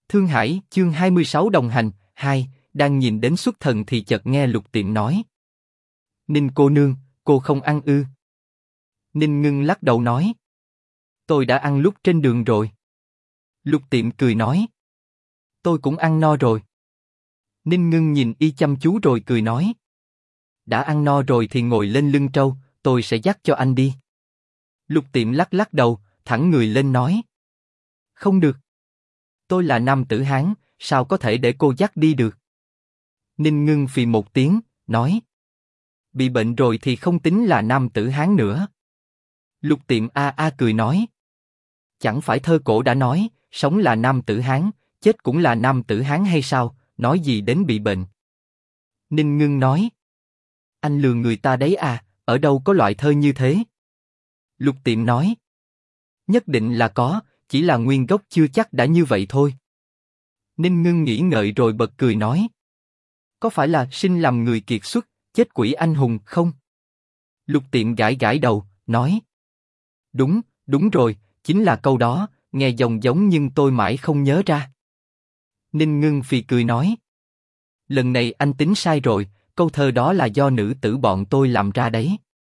Thương Hải, chương 26 đồng hành, 2, đang nhìn đến xuất thần thì chợt nghe Lục Tiệm nói. Ninh cô nương, cô không ăn ư? Ninh Ngưng lắc đầu nói. Tôi đã ăn lúc trên đường rồi. Lục Tiệm cười nói. Tôi cũng ăn no rồi. Ninh Ngưng nhìn y chăm chú rồi cười nói. Đã ăn no rồi thì ngồi lên lưng trâu, tôi sẽ dắt cho anh đi. Lục Tiệm lắc lắc đầu, thẳng người lên nói. Không được. Tôi là nam tử Hán, sao có thể để cô dắt đi được? Ninh Ngưng phì một tiếng, nói. Bị bệnh rồi thì không tính là nam tử Hán nữa. Lục Tiệm cười nói. Chẳng phải thơ cổ đã nói, sống là nam tử Hán, chết cũng là nam tử Hán hay sao, nói gì đến bị bệnh? Ninh Ngưng nói. Anh lừa người ta đấy à, ở đâu có loại thơ như thế? Lục Tiệm nói. Nhất định là có, chỉ là nguyên gốc chưa chắc đã như vậy thôi. Ninh Ngưng nghĩ ngợi rồi bật cười nói. Có phải là sinh làm người kiệt xuất, chết quỷ anh hùng không? Lục Tiệm gãi gãi đầu, nói. Đúng, đúng rồi, chính là câu đó, nghe giống giống nhưng tôi mãi không nhớ ra. Ninh Ngưng phì cười nói. Lần này anh tính sai rồi, câu thơ đó là do nữ tử bọn tôi làm ra đấy.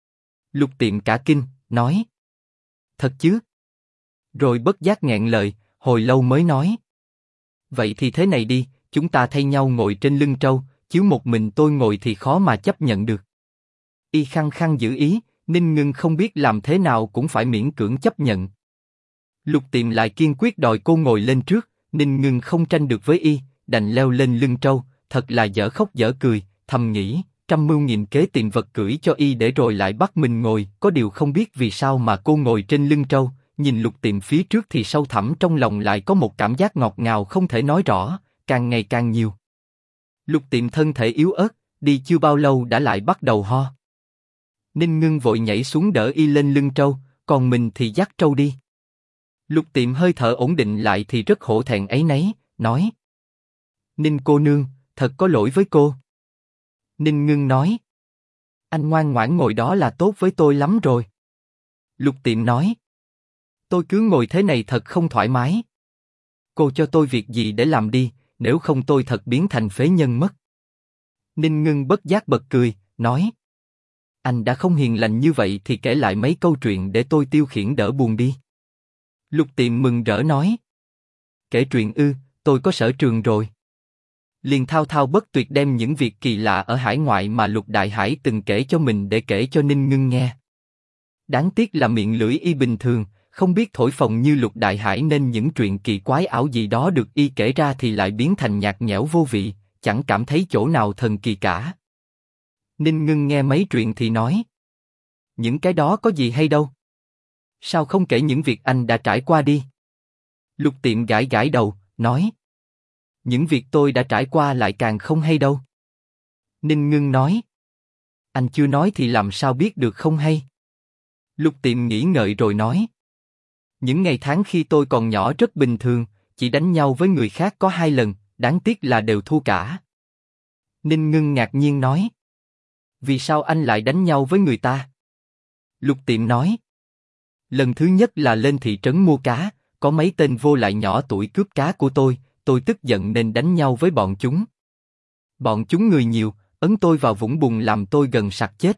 Lục Tiệm cả kinh, nói. Thật chứ? Rồi bất giác nghẹn lời, hồi lâu mới nói. Vậy thì thế này đi, chúng ta thay nhau ngồi trên lưng trâu, chứ một mình tôi ngồi thì khó mà chấp nhận được. Y khăng khăng giữ ý, Ninh Ngưng không biết làm thế nào cũng phải miễn cưỡng chấp nhận. Lục Tiệm lại kiên quyết đòi cô ngồi lên trước, Ninh Ngưng không tranh được với y, đành leo lên lưng trâu, thật là dở khóc dở cười, thầm nghĩ, trăm mưu nghìn kế tìm vật cưỡi cho y để rồi lại bắt mình ngồi, có điều không biết vì sao mà cô ngồi trên lưng trâu, nhìn Lục Tiệm phía trước thì sâu thẳm trong lòng lại có một cảm giác ngọt ngào không thể nói rõ, càng ngày càng nhiều. Lục Tiệm thân thể yếu ớt, đi chưa bao lâu đã lại bắt đầu ho. Ninh Ngưng vội nhảy xuống đỡ y lên lưng trâu, còn mình thì dắt trâu đi. Lục Tiệm hơi thở ổn định lại thì rất hổ thẹn áy náy, nói. Ninh cô nương, thật có lỗi với cô. Ninh Ngưng nói. Anh ngoan ngoãn ngồi đó là tốt với tôi lắm rồi. Lục Tiệm nói. Tôi cứ ngồi thế này thật không thoải mái. Cô cho tôi việc gì để làm đi, nếu không tôi thật biến thành phế nhân mất. Ninh Ngưng bất giác bật cười, nói. Anh đã không hiền lành như vậy thì kể lại mấy câu chuyện để tôi tiêu khiển đỡ buồn đi. Lục Tiệm mừng rỡ nói. Kể chuyện ư, tôi có sở trường rồi. Liền thao thao bất tuyệt đem những việc kỳ lạ ở hải ngoại mà Lục Đại Hải từng kể cho mình để kể cho Ninh Ngưng nghe. Đáng tiếc là miệng lưỡi y bình thường, không biết thổi phồng như Lục Đại Hải nên những chuyện kỳ quái ảo gì đó được y kể ra thì lại biến thành nhạt nhẽo vô vị, chẳng cảm thấy chỗ nào thần kỳ cả. Ninh Ngưng nghe mấy chuyện thì nói. Những cái đó có gì hay đâu? Sao không kể những việc anh đã trải qua đi? Lục Tiệm gãi gãi đầu, nói. Những việc tôi đã trải qua lại càng không hay đâu. Ninh Ngưng nói. Anh chưa nói thì làm sao biết được không hay? Lục Tiệm nghĩ ngợi rồi nói. Những ngày tháng khi tôi còn nhỏ rất bình thường, chỉ đánh nhau với người khác có 2 lần, đáng tiếc là đều thua cả. Ninh Ngưng ngạc nhiên nói. Vì sao anh lại đánh nhau với người ta? Lục Tiệm nói. Lần thứ nhất là lên thị trấn mua cá, có mấy tên vô lại nhỏ tuổi cướp cá của tôi tức giận nên đánh nhau với bọn chúng. Bọn chúng người nhiều, ấn tôi vào vũng bùn làm tôi gần sặc chết.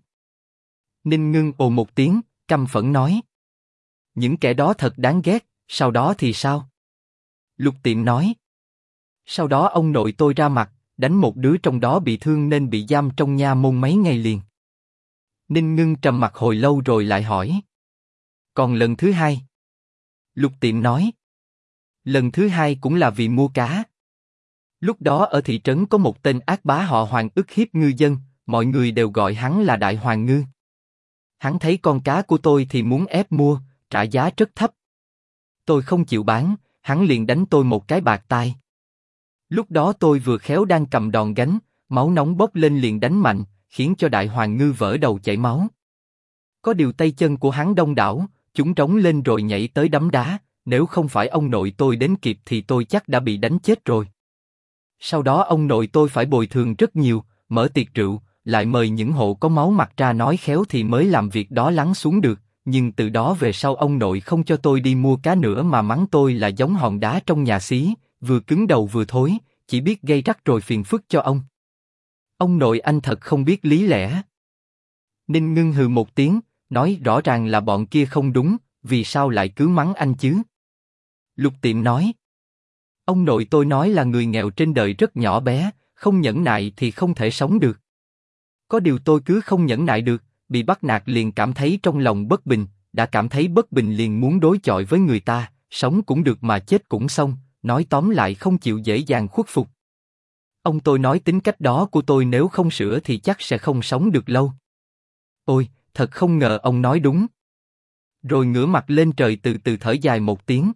Ninh Ngưng ồ một tiếng, căm phẫn nói. Những kẻ đó thật đáng ghét, sau đó thì sao? Lục Tiệm nói. Sau đó ông nội tôi ra mặt, đánh một đứa trong đó bị thương nên bị giam trong nha môn mấy ngày liền. Ninh Ngưng trầm mặc hồi lâu rồi lại hỏi. Còn lần thứ hai? Lục Tiệm nói. Lần thứ hai cũng là vì mua cá. Lúc đó ở thị trấn có một tên ác bá họ Hoàng ức hiếp ngư dân, mọi người đều gọi hắn là Đại Hoàng Ngư. Hắn thấy con cá của tôi thì muốn ép mua, trả giá rất thấp. Tôi không chịu bán, hắn liền đánh tôi một cái bạt tai. Lúc đó tôi vừa khéo đang cầm đòn gánh, máu nóng bốc lên liền đánh mạnh, khiến cho Đại Hoàng Ngư vỡ đầu chảy máu. Có điều tay chân của hắn đông đảo, chúng trống lên rồi nhảy tới đấm đá, nếu không phải ông nội tôi đến kịp thì tôi chắc đã bị đánh chết rồi. Sau đó ông nội tôi phải bồi thường rất nhiều, mở tiệc rượu, lại mời những hộ có máu mặt ra nói khéo thì mới làm việc đó lắng xuống được, nhưng từ đó về sau ông nội không cho tôi đi mua cá nữa mà mắng tôi là giống hòn đá trong nhà xí, vừa cứng đầu vừa thối, chỉ biết gây rắc rồi phiền phức cho ông. Ông nội anh thật không biết lý lẽ. Ninh Ngưng hừ một tiếng, nói rõ ràng là bọn kia không đúng, vì sao lại cứ mắng anh chứ? Lục Tiệm nói. Ông nội tôi nói là người nghèo trên đời rất nhỏ bé, không nhẫn nại thì không thể sống được. Có điều tôi cứ không nhẫn nại được, bị bắt nạt liền cảm thấy trong lòng bất bình, đã cảm thấy bất bình liền muốn đối chọi với người ta, sống cũng được mà chết cũng xong, nói tóm lại không chịu dễ dàng khuất phục. Ông tôi nói tính cách đó của tôi nếu không sửa thì chắc sẽ không sống được lâu. Ôi, thật không ngờ ông nói đúng. Rồi ngửa mặt lên trời từ từ thở dài một tiếng.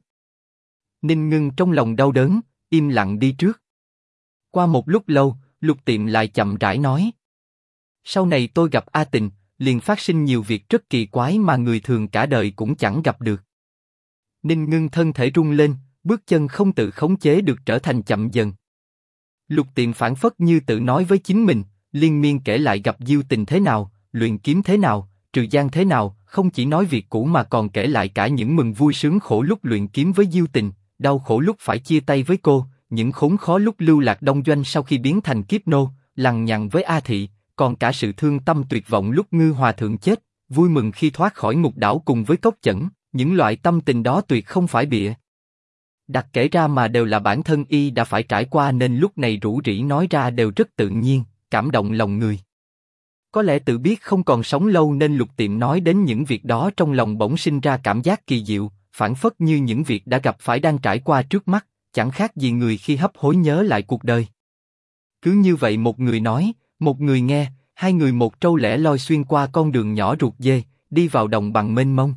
Ninh Ngưng trong lòng đau đớn, im lặng đi trước. Qua một lúc lâu, Lục Tiệm lại chậm rãi nói. Sau này tôi gặp A Tình, liền phát sinh nhiều việc rất kỳ quái mà người thường cả đời cũng chẳng gặp được. Ninh Ngưng thân thể rung lên, bước chân không tự khống chế được trở thành chậm dần. Lục Tiệm phảng phất như tự nói với chính mình, liên miên kể lại gặp Diêu Tình thế nào, luyện kiếm thế nào, trừ gian thế nào, không chỉ nói việc cũ mà còn kể lại cả những mừng vui sướng khổ lúc luyện kiếm với Diêu Tình, đau khổ lúc phải chia tay với cô, những khốn khó lúc lưu lạc đông doanh sau khi biến thành kiếp nô, lằng nhằng với A Thị, còn cả sự thương tâm tuyệt vọng lúc Ngư Hòa Thượng chết, vui mừng khi thoát khỏi ngục đảo cùng với Cốc Chẩn, những loại tâm tình đó tuyệt không phải bịa đặt kể ra mà đều là bản thân y đã phải trải qua nên lúc này rủ rỉ nói ra đều rất tự nhiên, cảm động lòng người. Có lẽ tự biết không còn sống lâu nên Lục Tiệm nói đến những việc đó trong lòng bỗng sinh ra cảm giác kỳ diệu, phảng phất như những việc đã gặp phải đang trải qua trước mắt, chẳng khác gì người khi hấp hối nhớ lại cuộc đời. Cứ như vậy một người nói, một người nghe, hai người một trâu lẻ loi xuyên qua con đường nhỏ ruột dê, đi vào đồng bằng mênh mông.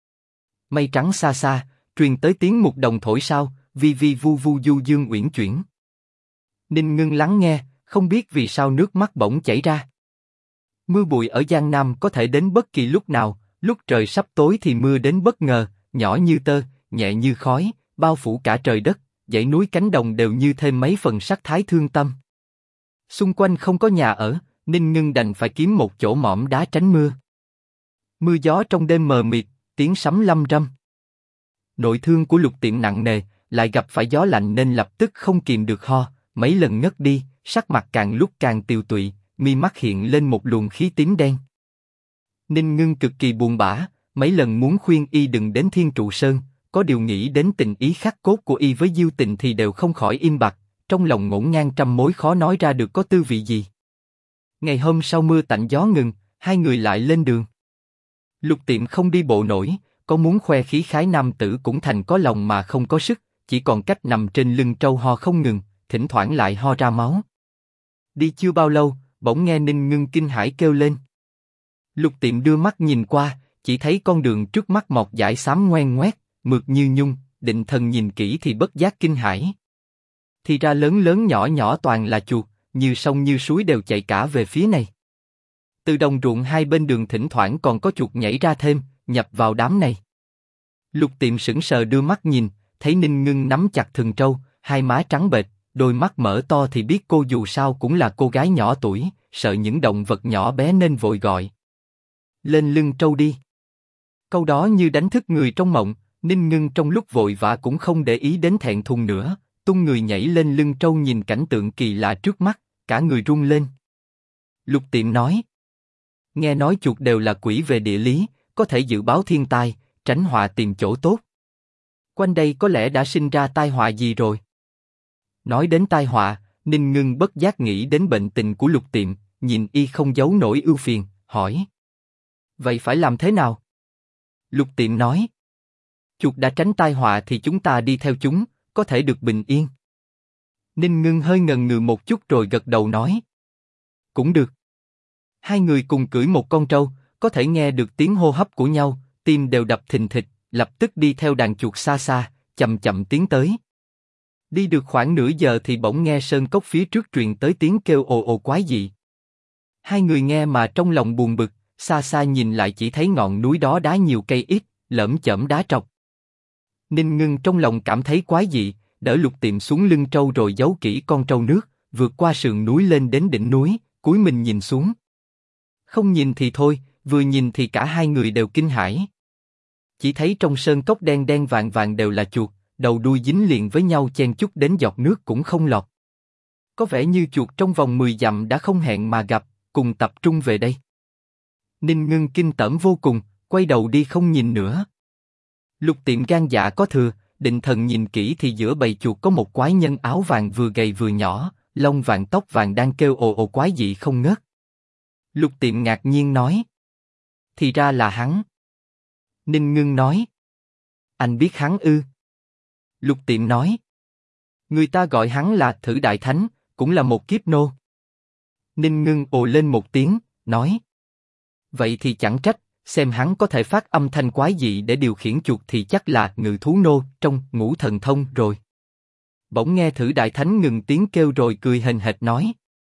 Mây trắng xa xa, truyền tới tiếng mục đồng thổi sao, vi vi vu vu du dương uyển chuyển. Ninh Ngưng lắng nghe, không biết vì sao nước mắt bỗng chảy ra. Mưa bụi ở Giang Nam có thể đến bất kỳ lúc nào, lúc trời sắp tối thì mưa đến bất ngờ, nhỏ như tơ, nhẹ như khói, bao phủ cả trời đất, dãy núi cánh đồng đều như thêm mấy phần sắc thái thương tâm. Xung quanh không có nhà ở, Ninh Ngưng đành phải kiếm một chỗ mỏm đá tránh mưa. Mưa gió trong đêm mờ mịt, tiếng sấm lâm râm. Nội thương của Lục Tiệm nặng nề, lại gặp phải gió lạnh nên lập tức không kìm được ho, mấy lần ngất đi, sắc mặt càng lúc càng tiều tụy, mi mắt hiện lên một luồng khí tím đen. Ninh Ngưng cực kỳ buồn bã, mấy lần muốn khuyên y đừng đến Thiên Trụ Sơn, có điều nghĩ đến tình ý khắc cốt của y với Diêu Tình thì đều không khỏi im bặt, trong lòng ngổn ngang trăm mối khó nói ra được có tư vị gì. Ngày hôm sau mưa tạnh gió ngừng, hai người lại lên đường. Lục Tiệm không đi bộ nổi, có muốn khoe khí khái nam tử cũng thành có lòng mà không có sức, chỉ còn cách nằm trên lưng trâu ho không ngừng, thỉnh thoảng lại ho ra máu. Đi chưa bao lâu, bỗng nghe Ninh Ngưng kinh hãi kêu lên. Lục Tiệm đưa mắt nhìn qua, chỉ thấy con đường trước mắt mọc dải xám ngoen ngoét, mượt như nhung, định thần nhìn kỹ thì bất giác kinh hãi. Thì ra lớn lớn nhỏ nhỏ toàn là chuột, như sông như suối đều chạy cả về phía này. Từ đồng ruộng hai bên đường thỉnh thoảng còn có chuột nhảy ra thêm, nhập vào đám này. Lục Tiệm sững sờ đưa mắt nhìn, thấy Ninh Ngưng nắm chặt thừng trâu, hai má trắng bệch, đôi mắt mở to thì biết cô dù sao cũng là cô gái nhỏ tuổi, sợ những động vật nhỏ bé nên vội gọi. Lên lưng trâu đi. Câu đó như đánh thức người trong mộng, Ninh Ngưng trong lúc vội vã cũng không để ý đến thẹn thùng nữa, tung người nhảy lên lưng trâu nhìn cảnh tượng kỳ lạ trước mắt, cả người run lên. Lục Tiệm nói. Nghe nói chuột đều là quỷ về địa lý, có thể dự báo thiên tai, tránh họa tìm chỗ tốt. Quanh đây có lẽ đã sinh ra tai họa gì rồi? Nói đến tai họa, Ninh Ngưng bất giác nghĩ đến bệnh tình của Lục Tiệm, nhìn y không giấu nổi ưu phiền, hỏi. Vậy phải làm thế nào? Lục Tiệm nói. Chuột đã tránh tai họa thì chúng ta đi theo chúng, có thể được bình yên. Ninh Ngưng hơi ngần ngừ một chút rồi gật đầu nói. Cũng được. Hai người cùng cưỡi một con trâu, có thể nghe được tiếng hô hấp của nhau, tim đều đập thình thịch, lập tức đi theo đàn chuột xa xa, chậm chậm tiến tới. Đi được khoảng nửa giờ thì bỗng nghe sơn cốc phía trước truyền tới tiếng kêu ồ ồ quái dị. Hai người nghe mà trong lòng buồn bực, xa xa nhìn lại chỉ thấy ngọn núi đó đá nhiều cây ít, lởm chởm đá trọc. Ninh Ngưng trong lòng cảm thấy quái dị, đỡ Lục Tiệm xuống lưng trâu rồi giấu kỹ con trâu nước, vượt qua sườn núi lên đến đỉnh núi, cúi mình nhìn xuống. Không nhìn thì thôi, vừa nhìn thì cả hai người đều kinh hãi. Chỉ thấy trong sơn cốc đen đen vàng vàng đều là chuột, đầu đuôi dính liền với nhau chen chúc đến giọt nước cũng không lọt. Có vẻ như chuột trong vòng 10 dặm đã không hẹn mà gặp, cùng tập trung về đây. Ninh Ngưng kinh tởm vô cùng, quay đầu đi không nhìn nữa. Lục Tiệm gan dạ có thừa, định thần nhìn kỹ thì giữa bầy chuột có một quái nhân áo vàng vừa gầy vừa nhỏ, lông vàng tóc vàng đang kêu ồ ồ quái dị không ngớt. Lục Tiệm ngạc nhiên nói: thì ra là hắn. Ninh Ngưng nói: anh biết hắn ư? Lục Tiệm nói: người ta gọi hắn là Thử Đại Thánh, cũng là một kiếp nô. Ninh Ngưng ồ lên một tiếng, nói: vậy thì chẳng trách, xem hắn có thể phát âm thanh quái dị để điều khiển chuột thì chắc là ngự thú nô trong Ngũ Thần Thông rồi. Bỗng nghe Thử Đại Thánh ngừng tiếng kêu rồi cười hềnh hệt nói: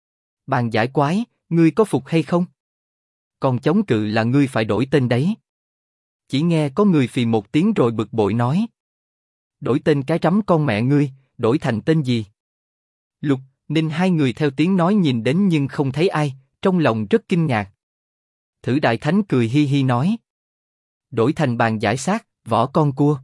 bàn giải quái, ngươi có phục hay không? Còn chống cự là ngươi phải đổi tên đấy. Chỉ nghe có người phì một tiếng rồi bực bội nói: đổi tên cái rắm con mẹ ngươi, đổi thành tên gì? Lục, Ninh hai người theo tiếng nói nhìn đến nhưng không thấy ai, trong lòng rất kinh ngạc. Thử Đại Thánh cười hi hi nói: đổi thành bàn giải xác, vỏ con cua.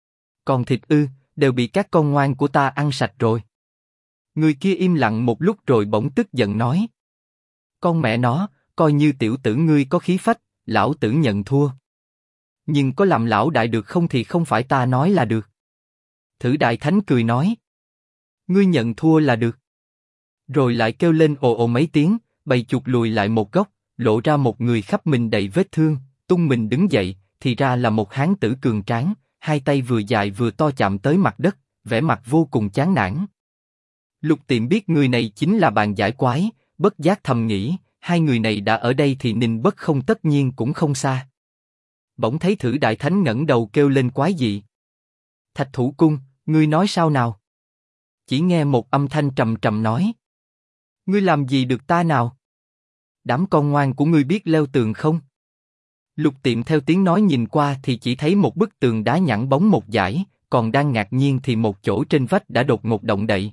Còn thịt ư, đều bị các con ngoan của ta ăn sạch rồi. Người kia im lặng một lúc rồi bỗng tức giận nói: con mẹ nó, coi như tiểu tử ngươi có khí phách, lão tử nhận thua. Nhưng có làm lão đại được không thì không phải ta nói là được. Thử Đại Thánh cười nói: ngươi nhận thua là được. Rồi lại kêu lên ồ ồ mấy tiếng, bầy chuột lùi lại một góc, lộ ra một người khắp mình đầy vết thương, tung mình đứng dậy, thì ra là một hán tử cường tráng, hai tay vừa dài vừa to chạm tới mặt đất, vẻ mặt vô cùng chán nản. Lục Tiệm biết người này chính là bàn giải quái, bất giác thầm nghĩ, hai người này đã ở đây thì Ninh Bất Không tất nhiên cũng không xa. Bỗng thấy Thử Đại Thánh ngẩng đầu kêu lên quái dị: Thạch Thủ Cung, ngươi nói sao nào? Chỉ nghe một âm thanh trầm trầm nói: ngươi làm gì được ta nào? Đám con ngoan của ngươi biết leo tường không? Lục Tiệm theo tiếng nói nhìn qua thì chỉ thấy một bức tường đá nhẵn bóng một dải, còn đang ngạc nhiên thì một chỗ trên vách đã đột ngột động đậy.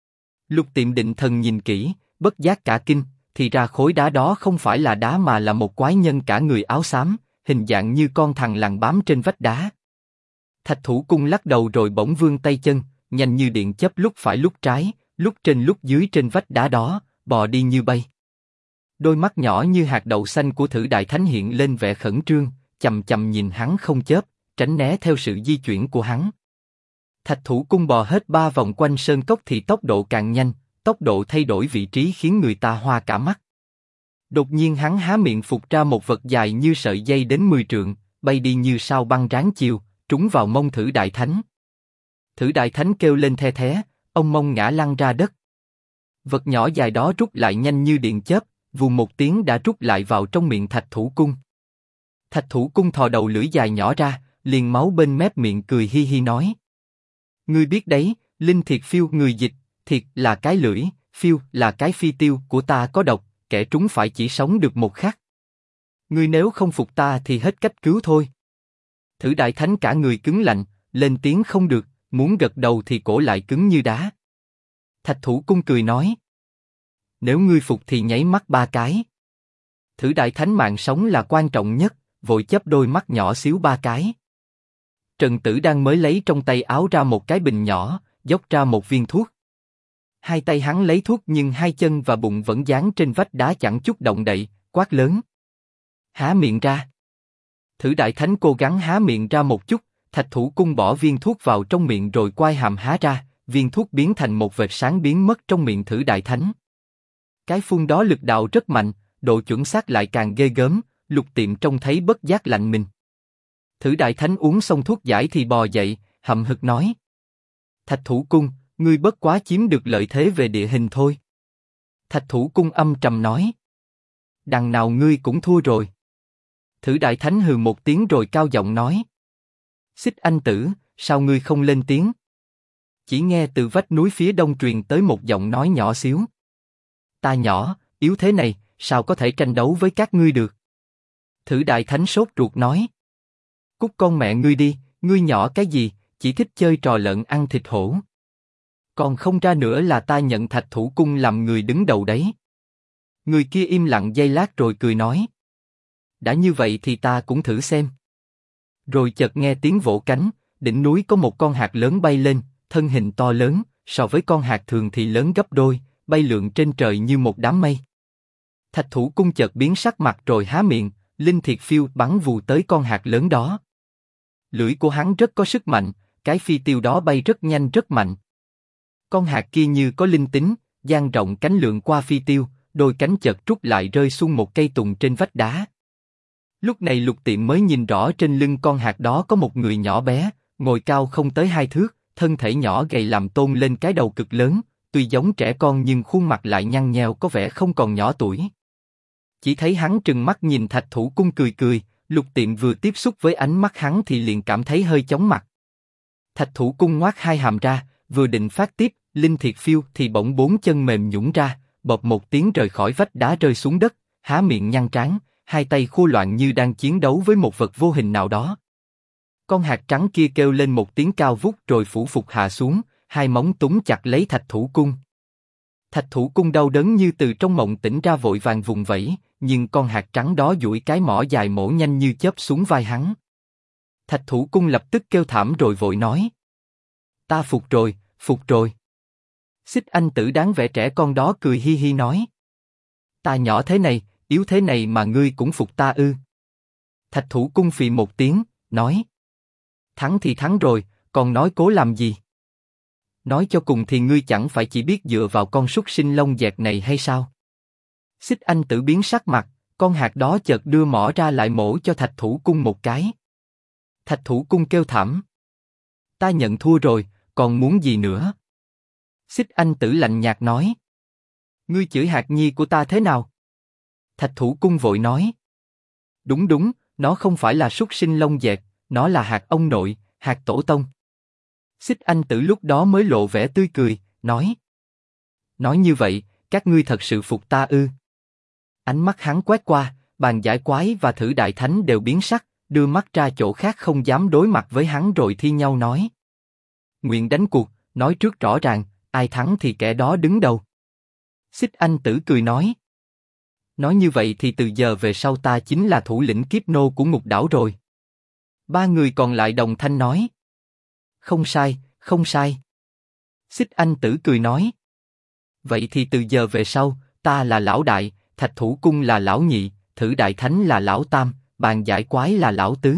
Lục Tiệm định thần nhìn kỹ, bất giác cả kinh, thì ra khối đá đó không phải là đá mà là một quái nhân cả người áo xám, hình dạng như con thằn lằn bám trên vách đá. Thạch Thủ Cung lắc đầu rồi bỗng vươn tay chân, nhanh như điện chớp lúc phải lúc trái, lúc trên lúc dưới trên vách đá đó, bò đi như bay. Đôi mắt nhỏ như hạt đậu xanh của Thử Đại Thánh hiện lên vẻ khẩn trương, chầm chầm nhìn hắn không chớp, tránh né theo sự di chuyển của hắn. Thạch Thủ Cung bò hết 3 vòng quanh sơn cốc thì tốc độ càng nhanh, tốc độ thay đổi vị trí khiến người ta hoa cả mắt. Đột nhiên hắn há miệng phụt ra một vật dài như sợi dây đến 10 trượng, bay đi như sao băng ráng chiều, trúng vào mông Thử Đại Thánh. Thử Đại Thánh kêu lên the thé, ông mông ngã lăn ra đất. Vật nhỏ dài đó rút lại nhanh như điện chớp, vù một tiếng đã rút lại vào trong miệng Thạch Thủ Cung. Thạch Thủ Cung thò đầu lưỡi dài nhỏ ra, liền máu bên mép miệng cười hi hi nói: ngươi biết đấy, linh thiệt phiêu người dịch, thiệt là cái lưỡi, phiêu là cái phi tiêu của ta có độc, kẻ trúng phải chỉ sống được một khắc. Ngươi nếu không phục ta thì hết cách cứu thôi. Thử Đại Thánh cả người cứng lạnh, lên tiếng không được, muốn gật đầu thì cổ lại cứng như đá. Thạch Thủ Cung cười nói: nếu ngươi phục thì nháy mắt 3 cái. Thử Đại Thánh mạng sống là quan trọng nhất, vội chớp đôi mắt nhỏ xíu 3 cái. Trần Tử đang mới lấy trong tay áo ra một cái bình nhỏ, dốc ra một viên thuốc. Hai tay hắn lấy thuốc nhưng hai chân và bụng vẫn dán trên vách đá chẳng chút động đậy, quát lớn: há miệng ra. Thử Đại Thánh cố gắng há miệng ra một chút, Thạch Thủ Cung bỏ viên thuốc vào trong miệng rồi quay hàm há ra, viên thuốc biến thành một vệt sáng biến mất trong miệng Thử Đại Thánh. Cái phun đó lực đạo rất mạnh, độ chuẩn xác lại càng ghê gớm, Lục Tiệm trông thấy bất giác lạnh mình. Thử Đại Thánh uống xong thuốc giải thì bò dậy, hậm hực nói: Thạch Thủ Cung, ngươi bất quá chiếm được lợi thế về địa hình thôi. Thạch Thủ Cung âm trầm nói: đằng nào ngươi cũng thua rồi. Thử Đại Thánh hừ một tiếng rồi cao giọng nói: Xích Anh Tử, sao ngươi không lên tiếng? Chỉ nghe từ vách núi phía đông truyền tới một giọng nói nhỏ xíu: ta nhỏ, yếu thế này, sao có thể tranh đấu với các ngươi được? Thử Đại Thánh sốt ruột nói: cút con mẹ ngươi đi, ngươi nhỏ cái gì, chỉ thích chơi trò lợn ăn thịt hổ. Còn không ra nữa là ta nhận Thạch Thủ Cung làm người đứng đầu đấy. Người kia im lặng giây lát rồi cười nói: đã như vậy thì ta cũng thử xem. Rồi chợt nghe tiếng vỗ cánh, đỉnh núi có một con hạt lớn bay lên, thân hình to lớn, so với con hạt thường thì lớn gấp đôi, bay lượn trên trời như một đám mây. Thạch Thủ Cung chợt biến sắc mặt rồi há miệng, linh thiệt phiêu bắn vù tới con hạt lớn đó. Lưỡi của hắn rất có sức mạnh, cái phi tiêu đó bay rất nhanh rất mạnh. Con hạt kia như có linh tính, dang rộng cánh lượn qua phi tiêu, đôi cánh chợt rút lại rơi xuống một cây tùng trên vách đá. Lúc này Lục Tiệm mới nhìn rõ trên lưng con hạt đó có một người nhỏ bé, ngồi cao không tới 2 thước, thân thể nhỏ gầy làm tôn lên cái đầu cực lớn, tuy giống trẻ con nhưng khuôn mặt lại nhăn nheo có vẻ không còn nhỏ tuổi. Chỉ thấy hắn trừng mắt nhìn Thạch Thủ Cung cười cười, Lục Tiệm vừa tiếp xúc với ánh mắt hắn thì liền cảm thấy hơi chóng mặt. Thạch Thủ Cung ngoác hai hàm ra, vừa định phát tiếp, linh thiệt phiêu thì bỗng 4 chân mềm nhũn ra, bộp một tiếng rời khỏi vách đá rơi xuống đất, há miệng nhăn trán, hai tay khô loạn như đang chiến đấu với một vật vô hình nào đó. Con hạt trắng kia kêu lên một tiếng cao vút rồi phủ phục hạ xuống, hai móng túm chặt lấy Thạch Thủ Cung. Thạch Thủ Cung đau đớn như từ trong mộng tỉnh ra vội vàng vùng vẫy, nhưng con hạt trắng đó duỗi cái mỏ dài mổ nhanh như chớp xuống vai hắn. Thạch Thủ Cung lập tức kêu thảm rồi vội nói: Ta phục rồi, phục rồi. Xích Anh Tử đáng vẻ trẻ con đó cười hi hi nói: Ta nhỏ thế này, yếu thế này mà ngươi cũng phục ta ư? Thạch Thủ Cung phì một tiếng, nói: Thắng thì thắng rồi, còn nói cố làm gì? Nói cho cùng thì ngươi chẳng phải chỉ biết dựa vào con súc sinh lông dẹt này hay sao? Xích Anh Tử biến sắc mặt, con hạt đó chợt đưa mỏ ra lại mổ cho Thạch Thủ Cung một cái. Thạch Thủ Cung kêu thảm: Ta nhận thua rồi, còn muốn gì nữa? Xích Anh Tử lạnh nhạt nói: Ngươi chửi hạt nhi của ta thế nào? Thạch Thủ Cung vội nói: Đúng đúng, nó không phải là súc sinh lông dẹt, nó là hạt ông nội, hạt tổ tông. Xích Anh Tử lúc đó mới lộ vẻ tươi cười, nói: Nói như vậy, các ngươi thật sự phục ta ư? Ánh mắt hắn quét qua, Bàn Giải Quái và Thử Đại Thánh đều biến sắc, đưa mắt ra chỗ khác không dám đối mặt với hắn rồi thi nhau nói: Nguyện đánh cuộc, nói trước rõ ràng, ai thắng thì kẻ đó đứng đầu. Xích Anh Tử cười nói: Nói như vậy thì từ giờ về sau ta chính là thủ lĩnh kiếp nô của Ngục Đảo rồi. Ba người còn lại đồng thanh nói: Không sai, không sai. Xích Anh Tử cười nói: Vậy thì từ giờ về sau, ta là lão đại, Thạch Thủ Cung là lão nhị, Thử Đại Thánh là lão tam, Bàn Giải Quái là lão tứ.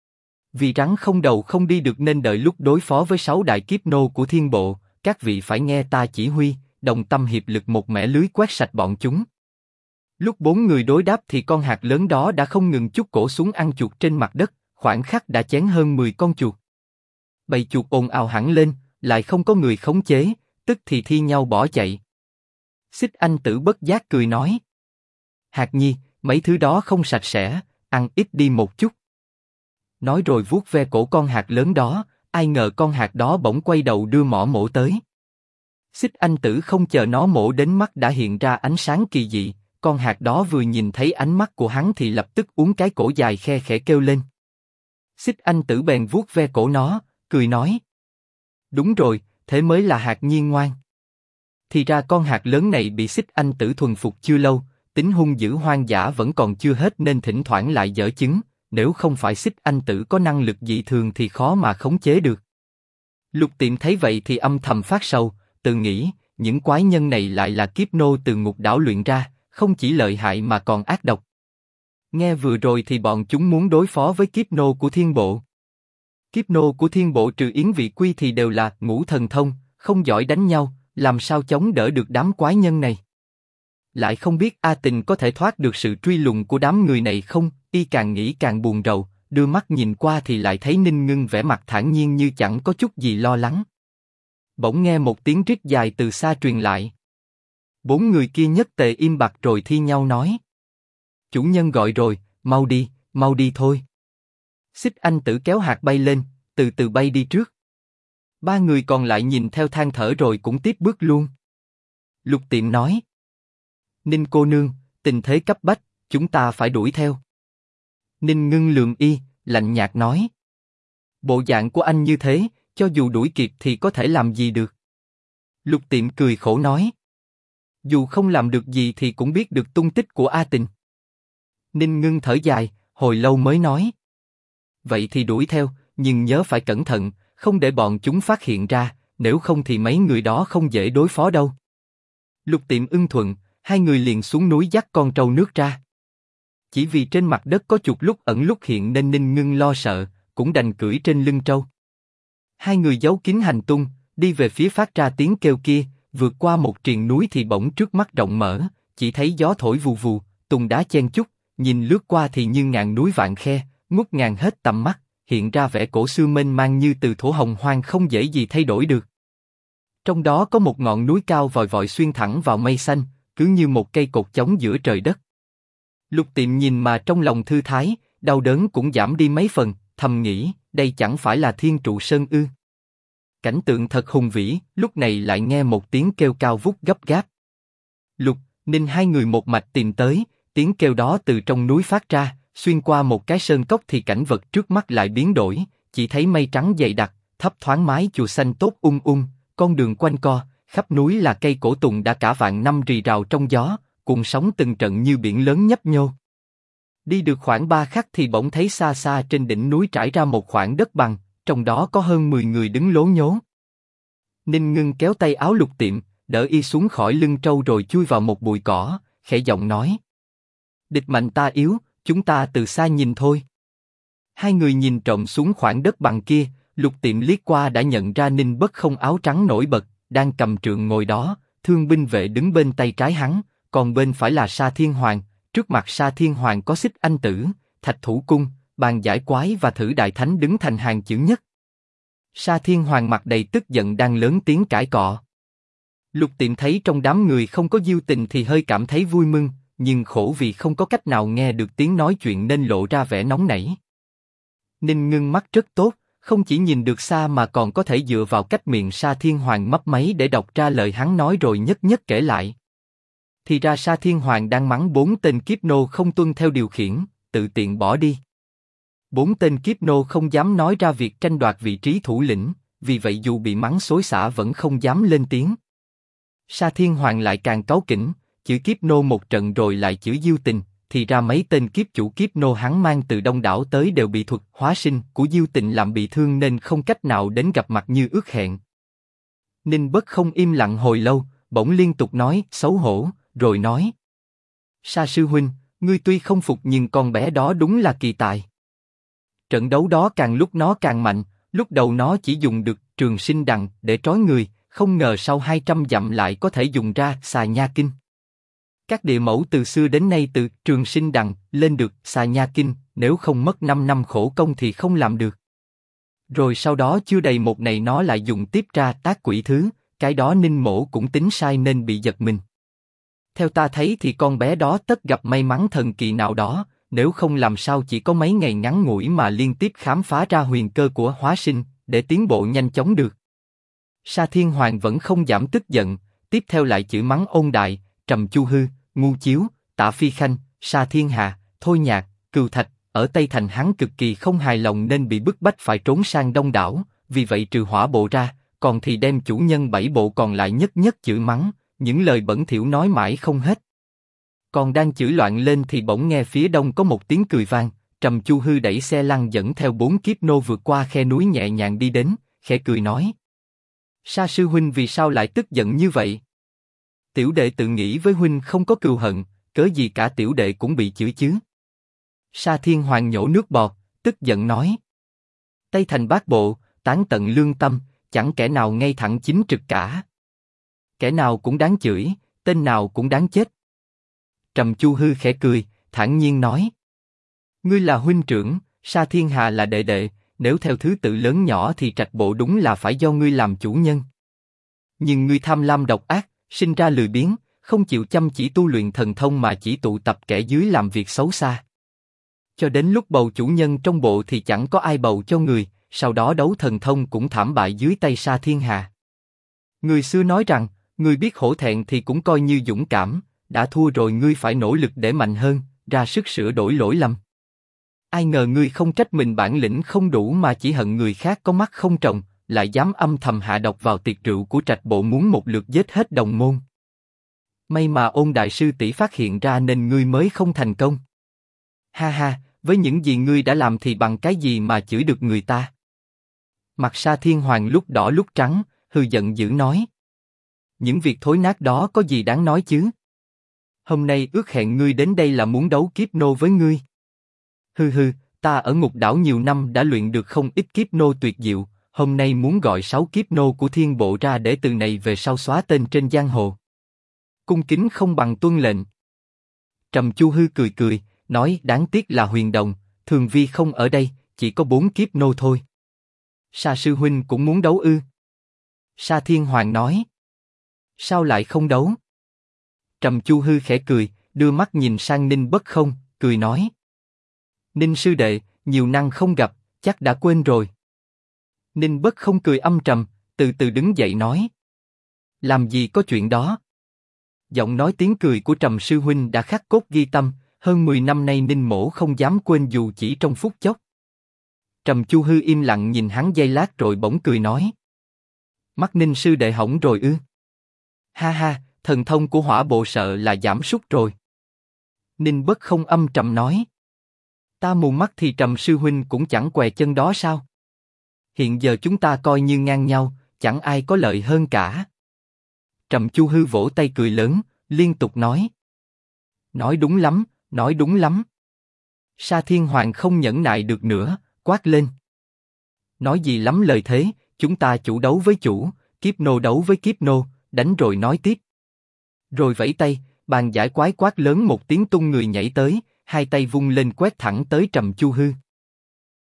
Vì rắn không đầu không đi được nên đợi lúc đối phó với 6 đại kiếp nô của thiên bộ, các vị phải nghe ta chỉ huy, đồng tâm hiệp lực một mẻ lưới quét sạch bọn chúng. Lúc 4 người đối đáp thì con hạt lớn đó đã không ngừng chúc cổ xuống ăn chuột trên mặt đất, khoảnh khắc đã chén hơn 10 con chuột. Bầy chuột ồn ào hẳn lên, lại không có người khống chế, tức thì thi nhau bỏ chạy. Xích Anh Tử bất giác cười nói: Hạt nhi, mấy thứ đó không sạch sẽ, ăn ít đi một chút. Nói rồi vuốt ve cổ con hạt lớn đó, ai ngờ con hạt đó bỗng quay đầu đưa mỏ mổ tới. Xích Anh Tử không chờ nó mổ đến mắt đã hiện ra ánh sáng kỳ dị, con hạt đó vừa nhìn thấy ánh mắt của hắn thì lập tức uốn cái cổ dài khe khẽ kêu lên. Xích Anh Tử bèn vuốt ve cổ nó, cười nói: Đúng rồi, thế mới là hạt nhi ngoan. Thì ra con hạt lớn này bị Xích Anh Tử thuần phục chưa lâu, tính hung dữ hoang dã vẫn còn chưa hết nên thỉnh thoảng lại giở chứng, nếu không phải Xích Anh Tử có năng lực dị thường thì khó mà khống chế được. Lục Tiệm thấy vậy thì âm thầm phát sầu, tự nghĩ, những quái nhân này lại là kiếp nô từ Ngục Đảo luyện ra, không chỉ lợi hại mà còn ác độc. Nghe vừa rồi thì bọn chúng muốn đối phó với kiếp nô của thiên bộ. Kiếp nô của thiên bộ trừ Yến Vị Quy thì đều là ngũ thần thông, không giỏi đánh nhau, làm sao chống đỡ được đám quái nhân này. Lại không biết A Tình có thể thoát được sự truy lùng của đám người này không, y càng nghĩ càng buồn rầu, đưa mắt nhìn qua thì lại thấy Ninh Ngưng vẻ mặt thản nhiên như chẳng có chút gì lo lắng. Bỗng nghe một tiếng rít dài từ xa truyền lại. 4 người kia nhất tề im bặt rồi thi nhau nói: Chủ nhân gọi rồi, mau đi thôi. Xích Anh Tử kéo hạt bay lên, từ từ bay đi trước. 3 người còn lại nhìn theo than thở rồi cũng tiếp bước luôn. Lục Tiệm nói: Ninh cô nương, tình thế cấp bách, chúng ta phải đuổi theo. Ninh Ngưng lườm y, lạnh nhạt nói: Bộ dạng của anh như thế, cho dù đuổi kịp thì có thể làm gì được. Lục Tiệm cười khổ nói: Dù không làm được gì thì cũng biết được tung tích của A Tình. Ninh Ngưng thở dài, hồi lâu mới nói: Vậy thì đuổi theo, nhưng nhớ phải cẩn thận, không để bọn chúng phát hiện ra, nếu không thì mấy người đó không dễ đối phó đâu. Lục Tiệm ưng thuận, hai người liền xuống núi dắt con trâu nước ra. Chỉ vì trên mặt đất có chuột lúc ẩn lúc hiện nên Ninh Ngưng lo sợ, cũng đành cưỡi trên lưng trâu. Hai người giấu kín hành tung, đi về phía phát ra tiếng kêu kia, vượt qua một triền núi thì bỗng trước mắt rộng mở, chỉ thấy gió thổi vù vù, tùng đá chen chúc, nhìn lướt qua thì như ngàn núi vạn khe, ngút ngàn hết tầm mắt, hiện ra vẻ cổ xưa mênh mang như từ thổ hồng hoang không dễ gì thay đổi được. Trong đó có một ngọn núi cao vòi vọi xuyên thẳng vào mây xanh, cứ như một cây cột chống giữa trời đất. Lục Tiệm nhìn mà trong lòng thư thái, đau đớn cũng giảm đi mấy phần, thầm nghĩ, đây chẳng phải là Thiên Trụ Sơn ư? Cảnh tượng thật hùng vĩ, lúc này lại nghe một tiếng kêu cao vút gấp gáp. Lục, Ninh hai người một mạch tìm tới, tiếng kêu đó từ trong núi phát ra, xuyên qua một cái sơn cốc thì cảnh vật trước mắt lại biến đổi, chỉ thấy mây trắng dày đặc, thấp thoáng mái chùa xanh tốt con đường quanh co, khắp núi là cây cổ tùng đã cả vạn năm rì rào trong gió, cuộn sóng từng trận như biển lớn nhấp nhô. Đi được khoảng 3 khắc thì bỗng thấy xa xa trên đỉnh núi trải ra một khoảng đất bằng, trong đó có hơn 10 người đứng lố nhố. Ninh Ngưng kéo tay áo Lục Tiệm, đỡ y xuống khỏi lưng trâu rồi chui vào một bụi cỏ, khẽ giọng nói: địch mạnh ta yếu, chúng ta từ xa nhìn thôi. Hai người nhìn trộm xuống khoảng đất bằng kia, Lục Tiệm liếc qua đã nhận ra Ninh Bất Không áo trắng nổi bật, đang cầm trượng ngồi đó, Thương binh vệ đứng bên tay trái hắn, còn bên phải là Sa Thiên Hoàng, trước mặt Sa Thiên Hoàng có Xích Anh Tử, Thạch Thủ Cung, Bàn Giải Quái và Thử Đại Thánh đứng thành hàng chữ nhất. Sa Thiên Hoàng mặt đầy tức giận đang lớn tiếng cãi cọ. Lục Tiệm thấy trong đám người không có Diêu Tình thì hơi cảm thấy vui mừng, nhưng khổ vì không có cách nào nghe được tiếng nói chuyện nên lộ ra vẻ nóng nảy. Ninh Ngưng mắt rất tốt, không chỉ nhìn được xa mà còn có thể dựa vào cách miệng Sa Thiên Hoàng mấp máy để đọc ra lời hắn nói rồi nhất nhất kể lại. Thì ra Sa Thiên Hoàng đang mắng 4 tên kiếp nô không tuân theo điều khiển, tự tiện bỏ đi. 4 tên kiếp nô không dám nói ra việc tranh đoạt vị trí thủ lĩnh, vì vậy dù bị mắng xối xả vẫn không dám lên tiếng. Sa Thiên Hoàng lại càng cáu kỉnh, chửi kiếp nô một trận rồi lại chửi Diêu Tình, thì ra mấy tên kiếp chủ kiếp nô hắn mang từ Đông Đảo tới đều bị thuật hóa sinh của Diêu Tình làm bị thương nên không cách nào đến gặp mặt như ước hẹn. Ninh Bất Không im lặng hồi lâu, bỗng liên tục nói xấu hổ, rồi nói: Sa sư huynh, ngươi tuy không phục nhưng con bé đó đúng là kỳ tài. Trận đấu đó càng lúc nó càng mạnh, lúc đầu nó chỉ dùng được Trường Sinh Đằng để trói người, không ngờ sau 200 dặm lại có thể dùng ra Xà Nha Kinh. Các địa mẫu từ xưa đến nay từ Trường Sinh Đằng lên được Xà Nha Kinh, nếu không mất 5 năm khổ công thì không làm được. Rồi sau đó chưa đầy một ngày nó lại dùng tiếp ra Tác Quỷ Thứ, cái đó Ninh Mỗ cũng tính sai nên bị giật mình. Theo ta thấy thì con bé đó tất gặp may mắn thần kỳ nào đó, nếu không làm sao chỉ có mấy ngày ngắn ngủi mà liên tiếp khám phá ra huyền cơ của hóa sinh, để tiến bộ nhanh chóng được. Sa Thiên Hoàng vẫn không giảm tức giận, tiếp theo lại chửi mắng Ôn Đại, Trầm Chu Hư, Ngu Chiếu, Tạ Phi Khanh, Sa Thiên Hà, Thôi Nhạc, Cừu Thạch. Ở Tây Thành hắn cực kỳ không hài lòng nên bị bức bách phải trốn sang Đông Đảo, vì vậy trừ Hỏa Bộ ra, còn thì đem chủ nhân 7 bộ còn lại nhất nhất chửi mắng, những lời bẩn thỉu nói mãi không hết. Còn đang chửi loạn lên thì bỗng nghe phía đông có một tiếng cười vang, Trầm Chu Hư đẩy xe lăn dẫn theo 4 kiếp nô vượt qua khe núi nhẹ nhàng đi đến, khẽ cười nói: Sa sư huynh vì sao lại tức giận như vậy? Tiểu đệ tự nghĩ với huynh không có cừu hận, cớ gì cả tiểu đệ cũng bị chửi chứ? Sa Thiên Hoàng nhổ nước bọt, tức giận nói: Tây Thành bát bộ, tán tận lương tâm, chẳng kẻ nào ngay thẳng chính trực cả. Kẻ nào cũng đáng chửi, tên nào cũng đáng chết. Trầm Chu Hư khẽ cười, thản nhiên nói: Ngươi là huynh trưởng, Sa Thiên Hà là đệ đệ, nếu theo thứ tự lớn nhỏ thì trạch bộ đúng là phải do ngươi làm chủ nhân. Nhưng ngươi tham lam độc ác, sinh ra lười biếng, không chịu chăm chỉ tu luyện thần thông mà chỉ tụ tập kẻ dưới làm việc xấu xa. Cho đến lúc bầu chủ nhân trong bộ thì chẳng có ai bầu cho người, sau đó đấu thần thông cũng thảm bại dưới tay Sa Thiên Hà. Người xưa nói rằng, người biết hổ thẹn thì cũng coi như dũng cảm, đã thua rồi ngươi phải nỗ lực để mạnh hơn, ra sức sửa đổi lỗi lầm. Ai ngờ ngươi không trách mình bản lĩnh không đủ mà chỉ hận người khác có mắt không tròng, lại dám âm thầm hạ độc vào tiệc rượu của trạch bộ muốn một lượt giết hết đồng môn. May mà Ôn đại sư tỷ phát hiện ra nên ngươi mới không thành công. Ha ha, với những gì ngươi đã làm thì bằng cái gì mà chửi được người ta? Mặt Sa Thiên Hoàng lúc đỏ lúc trắng, hừ giận dữ nói. Những việc thối nát đó có gì đáng nói chứ? Hôm nay ước hẹn ngươi đến đây là muốn đấu kiếp nô với ngươi. Hừ hừ, ta ở ngục đảo nhiều năm đã luyện được không ít kiếp nô tuyệt diệu, hôm nay muốn gọi 6 kiếp nô của thiên bộ ra để từ này về sau xóa tên trên giang hồ. Cung kính không bằng tuân lệnh. Trầm Chu Hư cười cười, nói đáng tiếc là Huyền Đồng, Thường Vi không ở đây, chỉ có 4 kiếp nô thôi. Sa sư huynh cũng muốn đấu ư? Sa Thiên Hoàng nói. Sao lại không đấu? Trầm Chu Hư khẽ cười, đưa mắt nhìn sang Ninh Bất Không, cười nói. Ninh sư đệ, nhiều năm không gặp, chắc đã quên rồi. Ninh Bất Không cười âm trầm, từ từ đứng dậy nói. Làm gì có chuyện đó? Giọng nói tiếng cười của Trầm sư huynh đã khắc cốt ghi tâm, hơn 10 năm nay Ninh mỗ không dám quên dù chỉ trong phút chốc. Trầm Chu Hư im lặng nhìn hắn giây lát rồi bỗng cười nói. Mắt Ninh sư đệ hỏng rồi ư? Ha ha, thần thông của Hỏa Bộ sợ là giảm sút rồi. Ninh Bất Không âm trầm nói. Ta mù mắt thì Trầm sư huynh cũng chẳng què chân đó sao? Hiện giờ chúng ta coi như ngang nhau, chẳng ai có lợi hơn cả. Trầm Chu Hư vỗ tay cười lớn, liên tục nói. Nói đúng lắm, nói đúng lắm. Sa Thiên Hoàng không nhẫn nại được nữa, quát lên. Nói gì lắm lời thế, chúng ta chủ đấu với chủ, kiếp nô đấu với kiếp nô, đánh rồi nói tiếp. Rồi vẫy tay, bàn giải quái quát lớn một tiếng tung người nhảy tới, hai tay vung lên quét thẳng tới Trầm Chu Hư.